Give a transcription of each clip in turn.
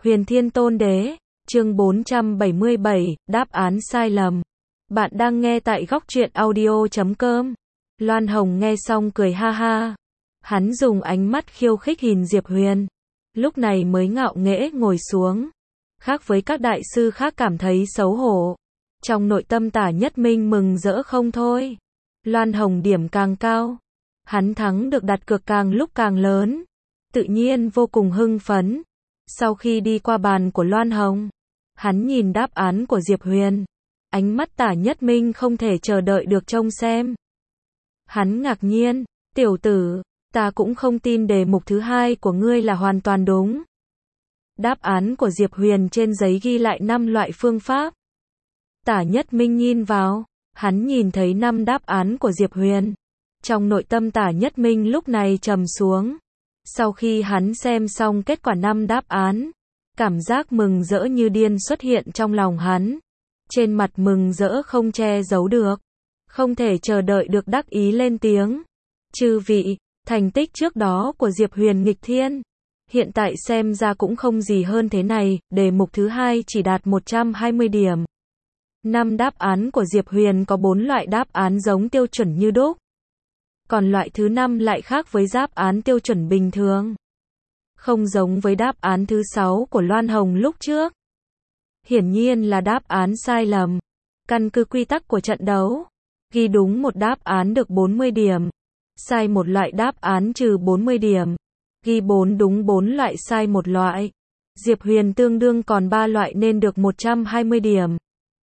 Huyền Thiên Tôn Đế, chương 477, đáp án sai lầm. Bạn đang nghe tại góc truyện audio.com. Loan Hồng nghe xong cười ha ha. Hắn dùng ánh mắt khiêu khích nhìn Diệp Huyền. Lúc này mới ngạo nghễ ngồi xuống. Khác với các đại sư khác cảm thấy xấu hổ. Trong nội tâm Tả Nhất Minh mừng rỡ không thôi. Loan Hồng điểm càng cao. Hắn thắng được đặt cược càng lúc càng lớn. Tự nhiên vô cùng hưng phấn. Sau khi đi qua bàn của Loan Hồng, hắn nhìn đáp án của Diệp Huyền. Ánh mắt Tả Nhất Minh không thể chờ đợi được trông xem. Hắn ngạc nhiên, tiểu tử, ta cũng không tin đề mục thứ hai của ngươi là hoàn toàn đúng. Đáp án của Diệp Huyền trên giấy ghi lại 5 loại phương pháp. Tả Nhất Minh nhìn vào, hắn nhìn thấy 5 đáp án của Diệp Huyền. Trong nội tâm Tả Nhất Minh lúc này trầm xuống. Sau khi hắn xem xong kết quả 5 đáp án, cảm giác mừng rỡ như điên xuất hiện trong lòng hắn. Trên mặt mừng rỡ không che giấu được. Không thể chờ đợi được đắc ý lên tiếng. Chư vị, thành tích trước đó của Diệp Huyền nghịch thiên. Hiện tại xem ra cũng không gì hơn thế này, đề mục thứ hai chỉ đạt 120 điểm. 5 đáp án của Diệp Huyền có 4 loại đáp án giống tiêu chuẩn như đúc. Còn loại thứ 5 lại khác với đáp án tiêu chuẩn bình thường. Không giống với đáp án thứ 6 của Loan Hồng lúc trước. Hiển nhiên là đáp án sai lầm. Căn cứ quy tắc của trận đấu, ghi đúng một đáp án được 40 điểm. Sai một loại đáp án trừ 40 điểm. Ghi 4 đúng 4 loại sai một loại. Diệp Huyền tương đương còn 3 loại nên được 120 điểm.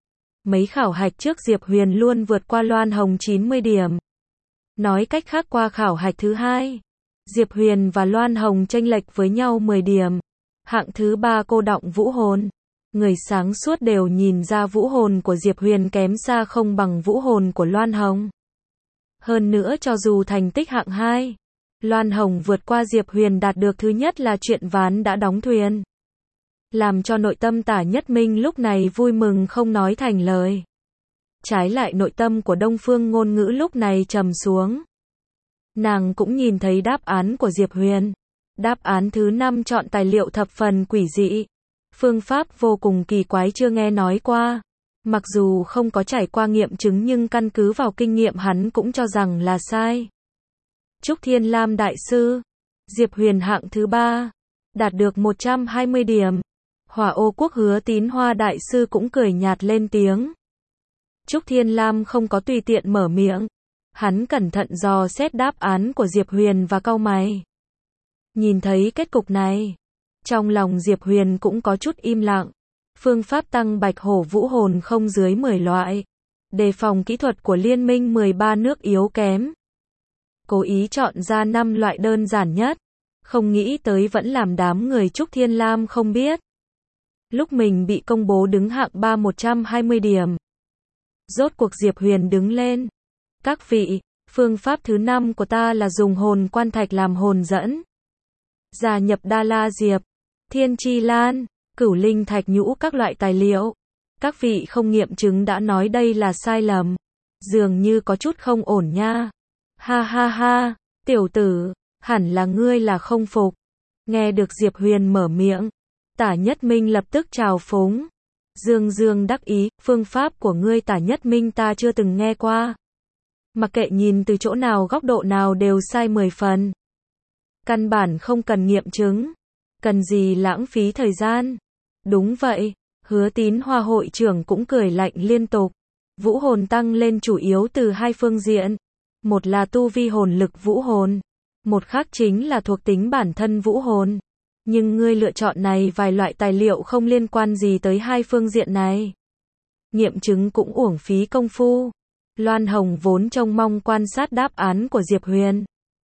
Mấy khảo hạch trước Diệp Huyền luôn vượt qua Loan Hồng 90 điểm. Nói cách khác qua khảo hạch thứ hai, Diệp Huyền và Loan Hồng chênh lệch với nhau 10 điểm. Hạng thứ 3 cô đọng vũ hồn. Người sáng suốt đều nhìn ra vũ hồn của Diệp Huyền kém xa không bằng vũ hồn của Loan Hồng. Hơn nữa cho dù thành tích hạng 2, Loan Hồng vượt qua Diệp Huyền đạt được thứ nhất là chuyện ván đã đóng thuyền. Làm cho nội tâm Tả Nhất Minh lúc này vui mừng không nói thành lời. Trái lại nội tâm của Đông Phương Ngôn Ngữ lúc này trầm xuống. Nàng cũng nhìn thấy đáp án của Diệp Huyền. Đáp án thứ 5 chọn tài liệu thập phần quỷ dị. Phương pháp vô cùng kỳ quái chưa nghe nói qua. Mặc dù không có trải qua nghiệm chứng nhưng căn cứ vào kinh nghiệm hắn cũng cho rằng là sai. Trúc Thiên Lam Đại Sư, Diệp Huyền hạng thứ 3, đạt được 120 điểm. Hỏa Ô Quốc Hứa Tín Hoa Đại Sư cũng cười nhạt lên tiếng. Trúc Thiên Lam không có tùy tiện mở miệng. Hắn cẩn thận dò xét đáp án của Diệp Huyền và cau mày. Nhìn thấy kết cục này, trong lòng Diệp Huyền cũng có chút im lặng. Phương pháp tăng bạch hổ vũ hồn không dưới 10 loại. Đề phòng kỹ thuật của liên minh 13 nước yếu kém. Cố ý chọn ra 5 loại đơn giản nhất. Không nghĩ tới vẫn làm đám người Trúc Thiên Lam không biết. Lúc mình bị công bố đứng hạng 3 120 điểm. Rốt cuộc Diệp Huyền đứng lên. Các vị, phương pháp thứ 5 của ta là dùng hồn quan thạch làm hồn dẫn. Gia nhập Đa La Diệp, Thiên Chi Lan, Cửu Linh Thạch Nhũ các loại tài liệu. Các vị không nghiệm chứng đã nói đây là sai lầm. Dường như có chút không ổn nha. Ha ha ha, tiểu tử, hẳn là ngươi là không phục. Nghe được Diệp Huyền mở miệng, Tả Nhất Minh lập tức trào phúng. Dương dương đắc ý, phương pháp của ngươi Tả Nhất Minh ta chưa từng nghe qua. Mặc kệ nhìn từ chỗ nào góc độ nào đều sai 10 phần. Căn bản không cần nghiệm chứng. Cần gì lãng phí thời gian. Đúng vậy, Hứa Tín Hoa hội trưởng cũng cười lạnh liên tục. Vũ hồn tăng lên chủ yếu từ hai phương diện. Một là tu vi hồn lực vũ hồn. Một khác chính là thuộc tính bản thân vũ hồn. Nhưng ngươi lựa chọn này vài loại tài liệu không liên quan gì tới hai phương diện này. Nghiệm chứng cũng uổng phí công phu. Loan Hồng vốn trông mong quan sát đáp án của Diệp Huyền.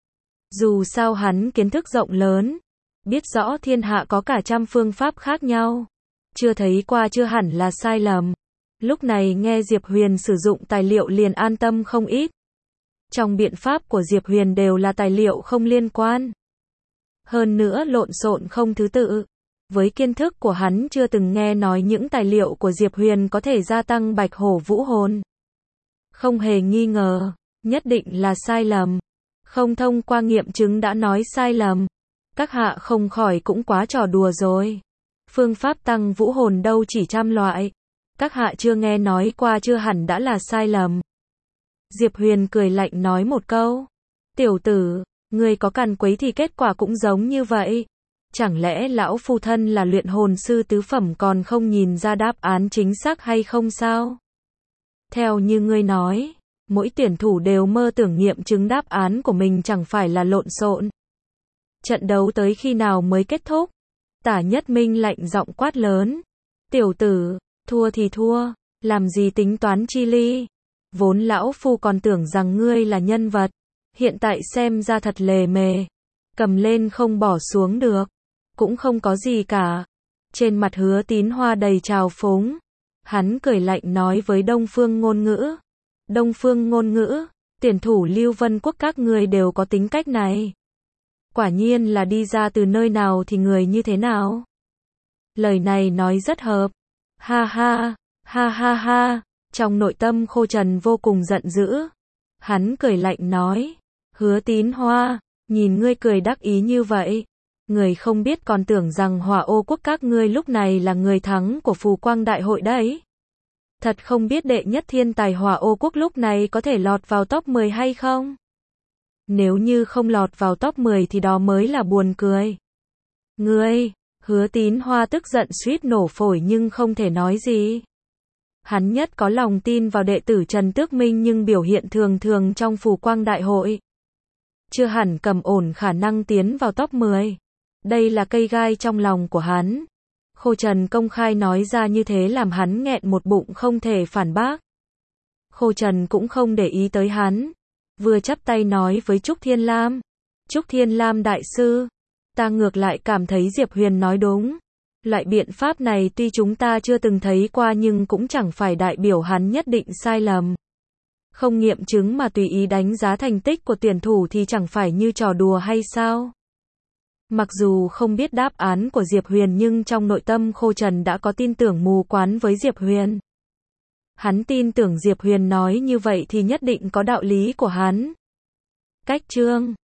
Dù sao hắn kiến thức rộng lớn. Biết rõ thiên hạ có cả trăm phương pháp khác nhau. Chưa thấy qua chưa hẳn là sai lầm. Lúc này nghe Diệp Huyền sử dụng tài liệu liền an tâm không ít. Trong biện pháp của Diệp Huyền đều là tài liệu không liên quan. Hơn nữa lộn xộn không thứ tự. Với kiến thức của hắn chưa từng nghe nói những tài liệu của Diệp Huyền có thể gia tăng bạch hổ vũ hồn. Không hề nghi ngờ, nhất định là sai lầm. Không thông qua nghiệm chứng đã nói sai lầm. Các hạ không khỏi cũng quá trò đùa rồi. Phương pháp tăng vũ hồn đâu chỉ trăm loại. Các hạ chưa nghe nói qua chưa hẳn đã là sai lầm. Diệp Huyền cười lạnh nói một câu. Tiểu tử, ngươi có càn quấy thì kết quả cũng giống như vậy. Chẳng lẽ lão phu thân là luyện hồn sư tứ phẩm còn không nhìn ra đáp án chính xác hay không sao? Theo như ngươi nói, mỗi tuyển thủ đều mơ tưởng nghiệm chứng đáp án của mình chẳng phải là lộn xộn. Trận đấu tới khi nào mới kết thúc? Tả Nhất Minh lạnh giọng quát lớn. Tiểu tử, thua thì thua, làm gì tính toán chi ly? Vốn lão phu còn tưởng rằng ngươi là nhân vật, hiện tại xem ra thật lề mề. Cầm lên không bỏ xuống được, cũng không có gì cả. Trên mặt Hứa Tín Hoa đầy trào phúng. Hắn cười lạnh nói với Đông Phương Ngôn Ngữ. Đông Phương Ngôn Ngữ, tuyển thủ Lưu Vân Quốc các ngươi đều có tính cách này. Quả nhiên là đi ra từ nơi nào thì người như thế nào. Lời này nói rất hợp. Ha ha, ha ha ha. Trong nội tâm Khô Trần vô cùng giận dữ. Hắn cười lạnh nói. Hứa Tín Hoa, nhìn ngươi cười đắc ý như vậy. Người không biết còn tưởng rằng Hỏa Ô Quốc các ngươi lúc này là người thắng của Phù Quang Đại hội đấy. Thật không biết đệ nhất thiên tài Hỏa Ô Quốc lúc này có thể lọt vào top 10 hay không? Nếu như không lọt vào top 10 thì đó mới là buồn cười. Ngươi, Hứa Tín Hoa tức giận suýt nổ phổi nhưng không thể nói gì. Hắn nhất có lòng tin vào đệ tử Trần Tước Minh nhưng biểu hiện thường thường trong Phù Quang Đại hội. Chưa hẳn cầm ổn khả năng tiến vào top 10. Đây là cây gai trong lòng của hắn. Khô Trần công khai nói ra như thế làm hắn nghẹn một bụng không thể phản bác. Khô Trần cũng không để ý tới hắn. Vừa chắp tay nói với Trúc Thiên Lam. Trúc Thiên Lam đại sư. Ta ngược lại cảm thấy Diệp Huyền nói đúng. Loại biện pháp này tuy chúng ta chưa từng thấy qua nhưng cũng chẳng phải đại biểu hắn nhất định sai lầm. Không nghiệm chứng mà tùy ý đánh giá thành tích của tuyển thủ thì chẳng phải như trò đùa hay sao? Mặc dù không biết đáp án của Diệp Huyền nhưng trong nội tâm Khô Trần đã có tin tưởng mù quáng với Diệp Huyền. Hắn tin tưởng Diệp Huyền nói như vậy thì nhất định có đạo lý của hắn. Cách chương